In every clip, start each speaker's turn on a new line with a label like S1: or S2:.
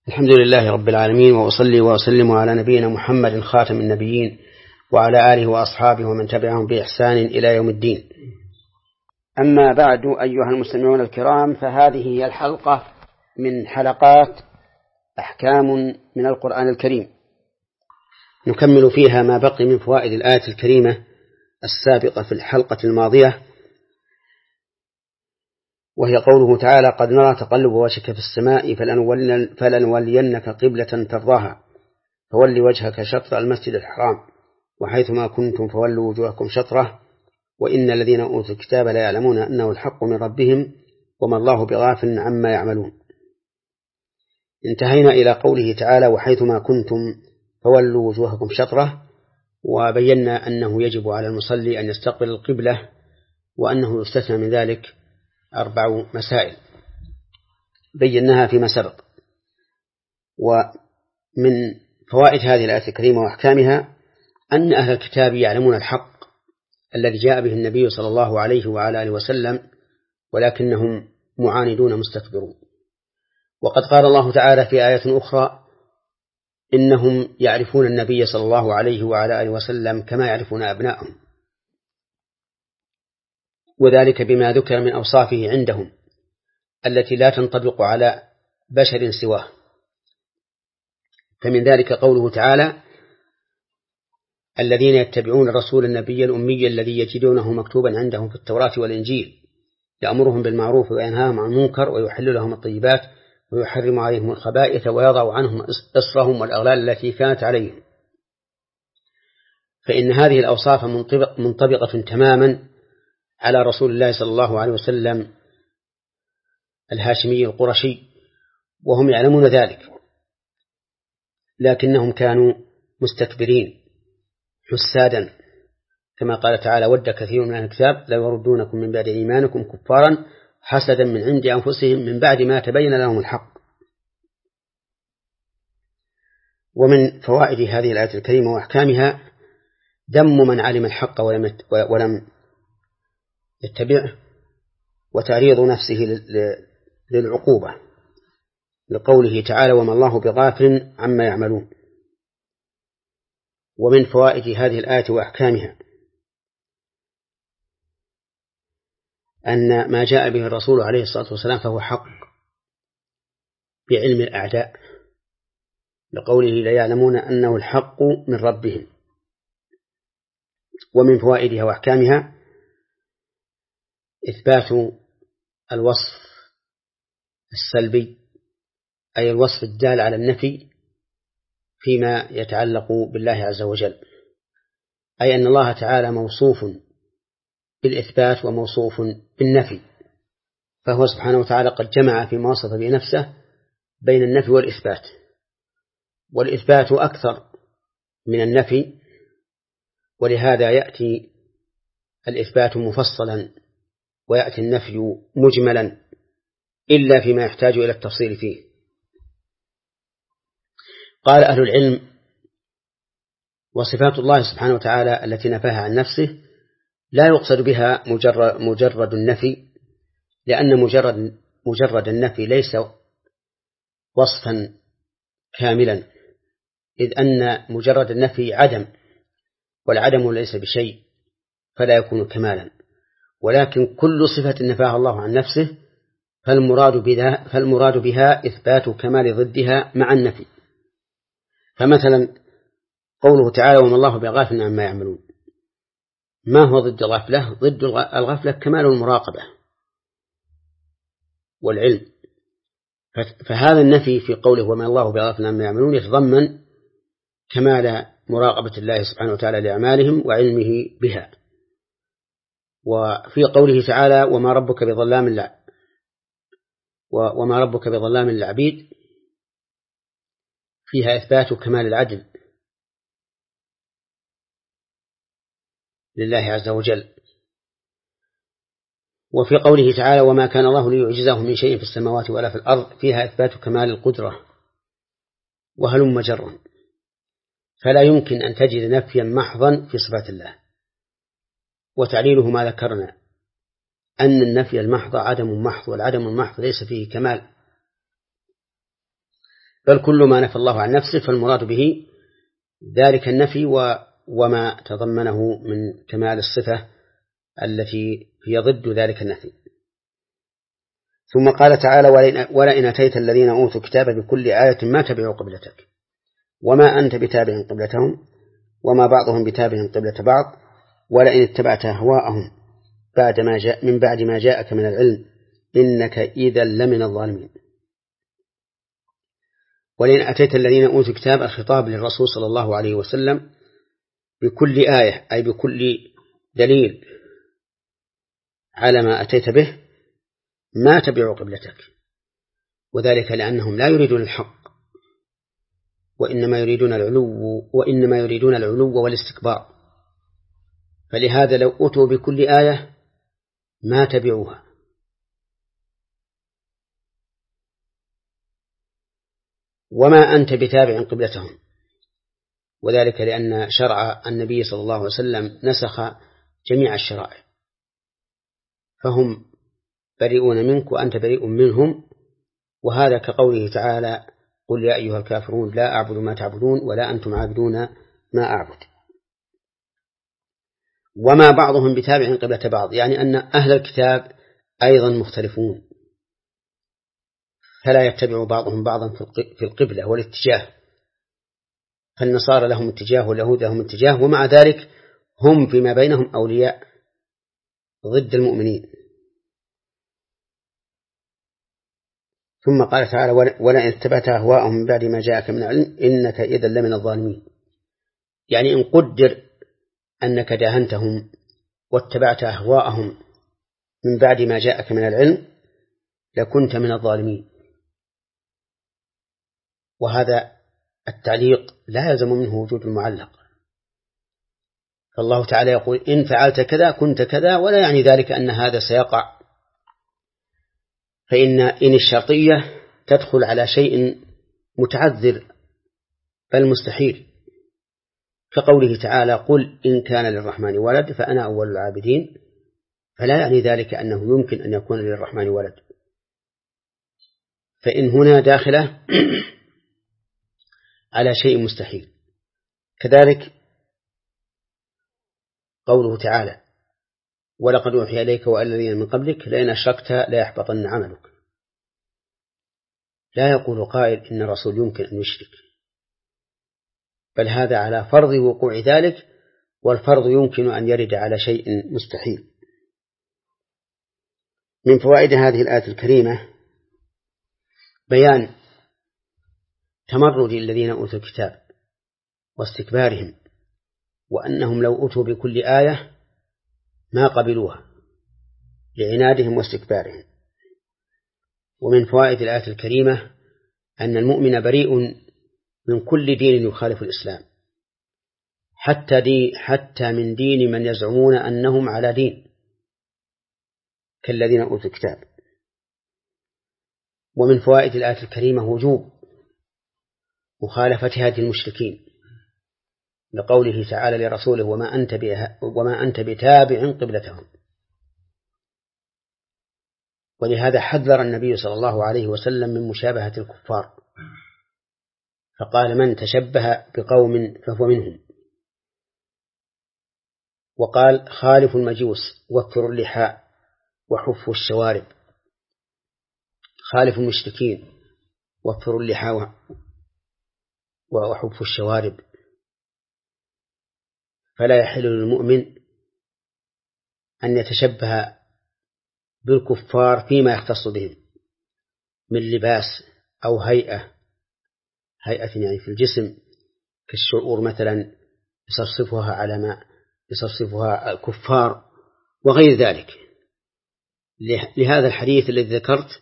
S1: الحمد لله رب العالمين، وأصلي وأسلم على نبينا محمد خاتم النبيين وعلى آله وأصحابه ومن تبعهم بإحسان إلى يوم الدين. أما بعد، أيها المستمعون الكرام، فهذه هي الحلقة من حلقات أحكام من القرآن الكريم، نكمل فيها ما بقي من فوائد الآية الكريمة السابقة في الحلقة الماضية، وهي قوله تعالى: قد نرى تقلب وجهك في السماء فلنولينك قبلة ترضاها فول وجهك شطر المسجد الحرام وحيثما كنتم فولوا وجوهكم شطره وإن الذين أوتوا الكتاب لا يعلمون أنه الحق من ربهم وما الله بغافل عما يعملون. انتهينا إلى قوله تعالى: وحيثما كنتم فولوا وجوهكم شطره، وبينا أنه يجب على المصلي أن يستقبل القبلة، وأنه يستثنى من ذلك 4 مسائل بيناها فيما سبق. ومن فوائد هذه الآية الكريمة وأحكامها أن أهل الكتاب يعلمون الحق الذي جاء به النبي صلى الله عليه وعلى آله وسلم، ولكنهم معاندون مستكبرون. وقد قال الله تعالى في آية أخرى: إنهم يعرفون النبي صلى الله عليه وعلى آله وسلم كما يعرفون أبنائهم، وذلك بما ذكر من أوصافه عندهم التي لا تنطبق على بشر سواه. فمن ذلك قوله تعالى: الذين يتبعون الرسول النبي الأمي الذي يجدونه مكتوبا عندهم في التوراة والإنجيل يأمرهم بالمعروف وينهاهم عن المنكر ويحل لهم الطيبات ويحرم عليهم الخبائث ويضع عنهم إصرهم والأغلال التي كانت عليهم. فإن هذه الأوصاف منطبقة تماما على رسول الله صلى الله عليه وسلم الهاشمي القرشي، وهم يعلمون ذلك، لكنهم كانوا مستكبرين حسادا، كما قال تعالى: ود كثير من الكتاب لا يردونكم من بعد إيمانكم كفارا حسدا من عند أنفسهم من بعد ما تبين لهم الحق. ومن فوائد هذه الآية الكريمة وأحكامها ذم من علم الحق ولم يتبعه، وتعريض نفسه للعقوبة، لقوله تعالى: وما الله بغافل عما يعملون. ومن فوائد هذه الآية وأحكامها أن ما جاء به الرسول عليه الصلاة والسلام فهو حق بعلم الأعداء، لقوله: لا يعلمون أنه الحق من ربهم. ومن فوائدها وأحكامها إثبات الوصف السلبي، أي الوصف الدال على النفي فيما يتعلق بالله عز وجل، أي أن الله تعالى موصوف بالإثبات وموصوف بالنفي، فهو سبحانه وتعالى قد جمع فيما وصف بنفسه بين النفي والإثبات، والإثبات أكثر من النفي، ولهذا يأتي الإثبات مفصلا ويأتي النفي مجملا إلا فيما يحتاج إلى التفصيل فيه. قال أهل العلم: وصفات الله سبحانه وتعالى التي نفاها عن نفسه لا يقصد بها مجرد النفي، لأن مجرد النفي ليس وصفا كاملا، إذ أن مجرد النفي عدم، والعدم ليس بشيء فلا يكون كمالا، ولكن كل صفة نفاها الله عن نفسه فالمراد بها إثبات كمال ضدها مع النفي. فمثلا قوله تعالى: وما الله بغافل عما يعملون، ما هو ضد الغفلة؟ ضد الغفلة كمال المراقبة والعلم، فهذا النفي في قوله وما الله بغافل عما يعملون يتضمن كمال مراقبة الله سبحانه وتعالى لأعمالهم وعلمه بها. وفي قوله تعالى: وما ربك بظلام للعبيد فيها إثبات كمال العدل لله عز وجل. وفي قوله تعالى: وما كان الله ليعجزه من شيء في السماوات ولا في الأرض فيها إثبات كمال القدرة وهلم جرا. فلا يمكن أن تجد نفيا محضا في صفات الله، وتعليله ما ذكرنا، أن النفي المحض عدم محض، والعدم المحض ليس فيه كمال. بل كل ما نفى الله عن نفسه فالمراد به ذلك النفي وما تضمنه من كمال الصفة التي هي ضد ذلك النفي. ثم قال تعالى: ولئن أتيت الذين أوتوا الكتاب بكل آية ما تبعوا قبلتك وما أنت بتابع قبلتهم وما بعضهم بتابع قبلة بعض ولئن اتبعت أهواءهم من بعد ما جاءك من العلم إنك إذا لمن الظالمين. ولئن أتيت الذين أوتوا الكتاب الخطاب للرسول صلى الله عليه وسلم بكل آية أي بكل دليل على ما أتيت به ما تبعوا قبلتك، وذلك لأنهم لا يريدون الحق وإنما يريدون العلو والاستكبار، فلهذا لو أتوا بكل آية ما تبعوها. وما أنت بتابع قبلتهم، وذلك لأن شرع النبي صلى الله عليه وسلم نسخ جميع الشرائع، فهم بريئون منك وأنت بريء منهم، وهذا كقوله تعالى: قل يا أيها الكافرون لا أعبد ما تعبدون ولا أنتم عابدون ما أعبد. وما بعضهم بتابع قبلة بعض، يعني أن أهل الكتاب أيضا مختلفون، فلا يتبع بعضهم بعضا في القبلة والاتجاه، فالنصارى لهم اتجاه واليهود لهم اتجاه، ومع ذلك هم فيما بينهم أولياء ضد المؤمنين. ثم قال تعالى: ولئن اتبعت أهواءهم من بعد ما جاءك من العلم إنك إذا لمن الظالمين، يعني إن قدر أنك داهنتهم واتبعت أهواءهم من بعد ما جاءك من العلم لكنت من الظالمين. وهذا التعليق لا يلزم منه وجود المعلق، فالله تعالى يقول: إن فعلت كذا كنت كذا، ولا يعني ذلك أن هذا سيقع، فإن الشرطية تدخل على شيء متعذر بل مستحيل، كقوله تعالى: قل إن كان للرحمن ولد فأنا أول العابدين، فلا يعني ذلك أنه يمكن أن يكون للرحمن ولد، فإن هنا داخلة على شيء مستحيل. كذلك قوله تعالى: ولقد أوحي إليك وإلى الذين من قبلك لئن أشركت ليحبطن عملك. لا يقول قائل إن الرسول يمكن أن يشرك، بل هذا على فرض وقوع ذلك، والفرض يمكن أن يرد على شيء مستحيل. من فوائد هذه الآية الكريمة بيان تمرد الذين أوتوا الكتاب واستكبارهم، وأنهم لو أتوا بكل آية ما قبلوها لعنادهم واستكبارهم. ومن فوائد الآية الكريمة أن المؤمن بريء من كل دين يخالف الإسلام، حتى من دين من يزعمون أنهم على دين كالذين أوتوا الكتاب. ومن فوائد الآية الكريمة وجوب مخالفة هذه المشركين، لقوله تعالى لرسوله: وما أنت بتابع قبلتهم. ولهذا حذر النبي صلى الله عليه وسلم من مشابهة الكفار، فقال: من تشبه بقوم فهو منهم. وقال: خالفوا المجوس وفروا اللحى وحفوا الشوارب. خالفوا المشركين وفروا اللحى وحفوا الشوارب. فلا يحل للمؤمن أن يتشبه بالكفار فيما يختص بهم من لباس أو هيئة يعني في الجسم، كالشعور مثلا يصفها على ما يصفها الكفار وغير ذلك، لهذا الحديث الذي ذكرت،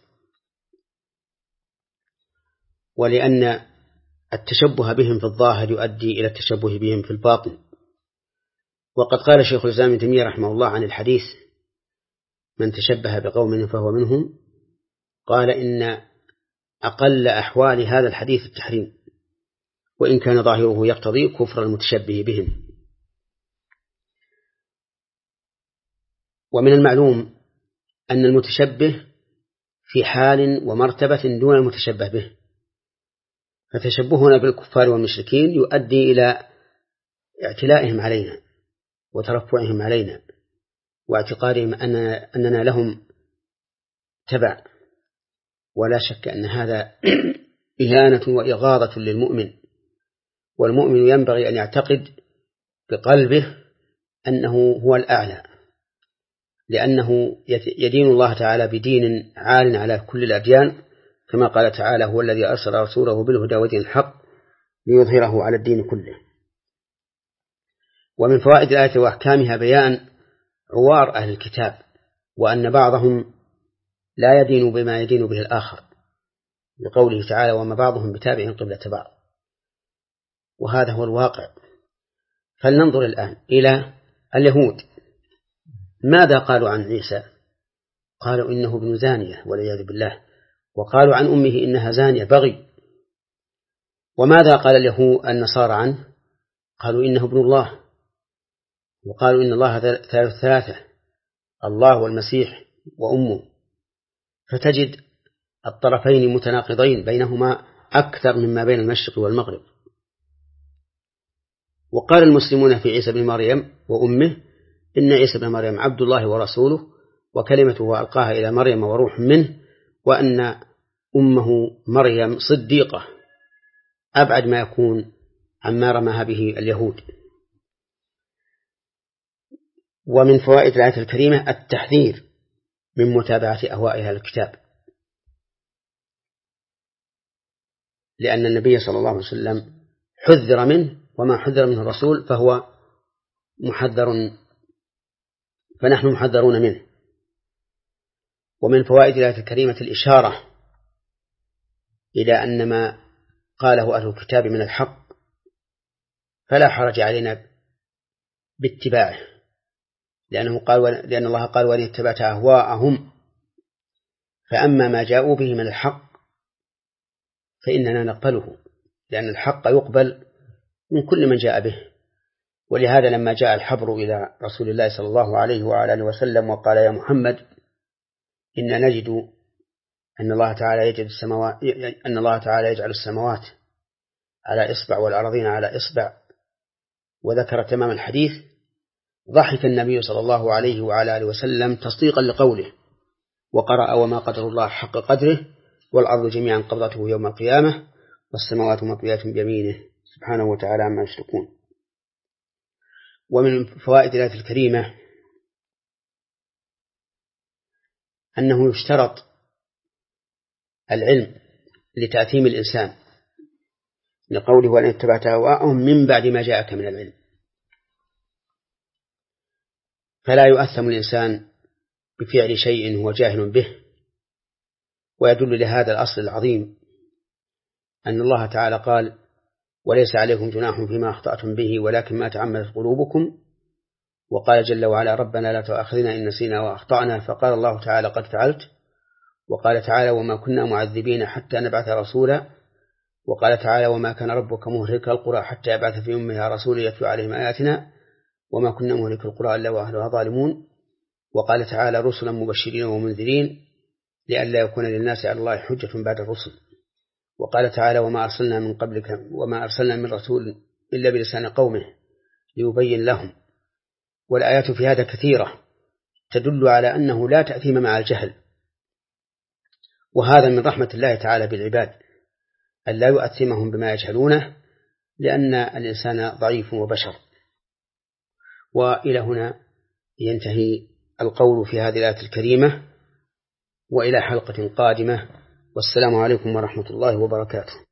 S1: ولأن التشبه بهم في الظاهر يؤدي إلى التشبه بهم في الباطن. وقد قال شيخ الإسلام ابن تيمية رحمه الله عن الحديث: من تشبه بقوم فهو منهم، قال: إن أقل أحوال هذا الحديث التحريم، وإن كان ظاهره يقتضي كفر المتشبه بهم. ومن المعلوم أن المتشبه في حال ومرتبة دون المتشبه به، فتشبهنا بالكفار والمشركين يؤدي إلى اعتلائهم علينا وترفعهم علينا واعتقادهم أننا لهم تبع، ولا شك أن هذا إهانة وإغاظة للمؤمن. والمؤمن ينبغي أن يعتقد بقلبه أنه هو الأعلى، لأنه يدين الله تعالى بدين عال على كل الأديان، كما قال تعالى: هو الذي أرسل رسوله بالهدى ودين الحق ليظهره على الدين كله. ومن فوائد الآية وأحكامها بيان عوار أهل الكتاب، وأن بعضهم لا يدين بما يدين به الآخر، لقوله تعالى: وما بعضهم بتابع قبلة بعض. وهذا هو الواقع. فلننظر الآن إلى اليهود، ماذا قالوا عن عيسى؟ قالوا إنه ابن زانية والعياذ بالله، وقالوا عن أمه إنها زانية بغي. وماذا قال اليهود النصارى عنه؟ قالوا إنه ابن الله، وقالوا إن الله ثلاثة، الله والمسيح وأمه. فتجد الطرفين متناقضين بينهما أكثر مما بين المشرق والمغرب. وقال المسلمون في عيسى بن مريم وأمه إن عيسى بن مريم عبد الله ورسوله وكلمته ألقاها إلى مريم وروح منه، وأن أمه مريم صديقة، أبعد ما يكون عما رماها به اليهود. ومن فوائد الآية الكريمة التحذير من متابعة أهواء أهل الكتاب، لأن النبي صلى الله عليه وسلم حذر منه، وما حذر منه الرسول فهو محذر، فنحن محذرون منه. ومن فوائد الآية الكريمة الإشارة إلى أن ما قاله أهل الكتاب من الحق فلا حرج علينا باتباعه، لأن الله قال: وإن اتبعت أهواءهم. فأما ما جاءوا به من الحق فإننا نقبله، لأن الحق يقبل من كل من جاء به. ولهذا لما جاء الحبر إلى رسول الله صلى الله عليه وعلى آله وسلم وقال: يا محمد، إن نجد أن الله تعالى يجعل السماوات على إصبع والأرضين على إصبع، وذكر تمام الحديث، ضحك النبي صلى الله عليه وعلى آله وسلم تصديقا لقوله، وقرأ: وما قدر الله حق قدره والأرض جميعا قبضته يوم القيامة والسماوات مطويات بيمينه سبحانه وتعالى عما يشركون. ومن فوائد الآية الكريمة أنه يشترط العلم لتأثيم الإنسان، لقوله: وإن اتبعت أهواءهم من بعد ما جاءك من العلم. فلا يؤثم الإنسان بفعل شيء هو جاهل به. ويدل لهذا الأصل العظيم أن الله تعالى قال: وليس عليكم جناح فيما أخطأتم به ولكن ما تعمدت قلوبكم. وقال جل وعلا: ربنا لا تؤاخذنا إن نسينا وأخطأنا. فقال الله تعالى: قد فعلت. وقال تعالى: وما كنا معذبين حتى نبعث رسولا. وقال تعالى: وما كان ربك مهلك القرى حتى يبعث في أمها رسولا يتلو عليهم آياتنا وما كنا مهلك القرى إلا وأهلها ظالمون. وقال تعالى: رسلا مبشرين ومنذرين لئلا يكون للناس على الله حجة بعد الرسل. وقال تعالى: وما أرسلنا من رسول إلا بلسان قومه ليبين لهم. والآيات في هذا كثيرة تدل على أنه لا تأثيم مع الجهل، وهذا من رحمة الله تعالى بالعباد أن لا يؤثمهم بما يجهلونه، لأن الإنسان ضعيف وبشر. وإلى هنا ينتهي القول في هذه الآية الكريمة، وإلى حلقة قادمة، والسلام عليكم ورحمة الله وبركاته.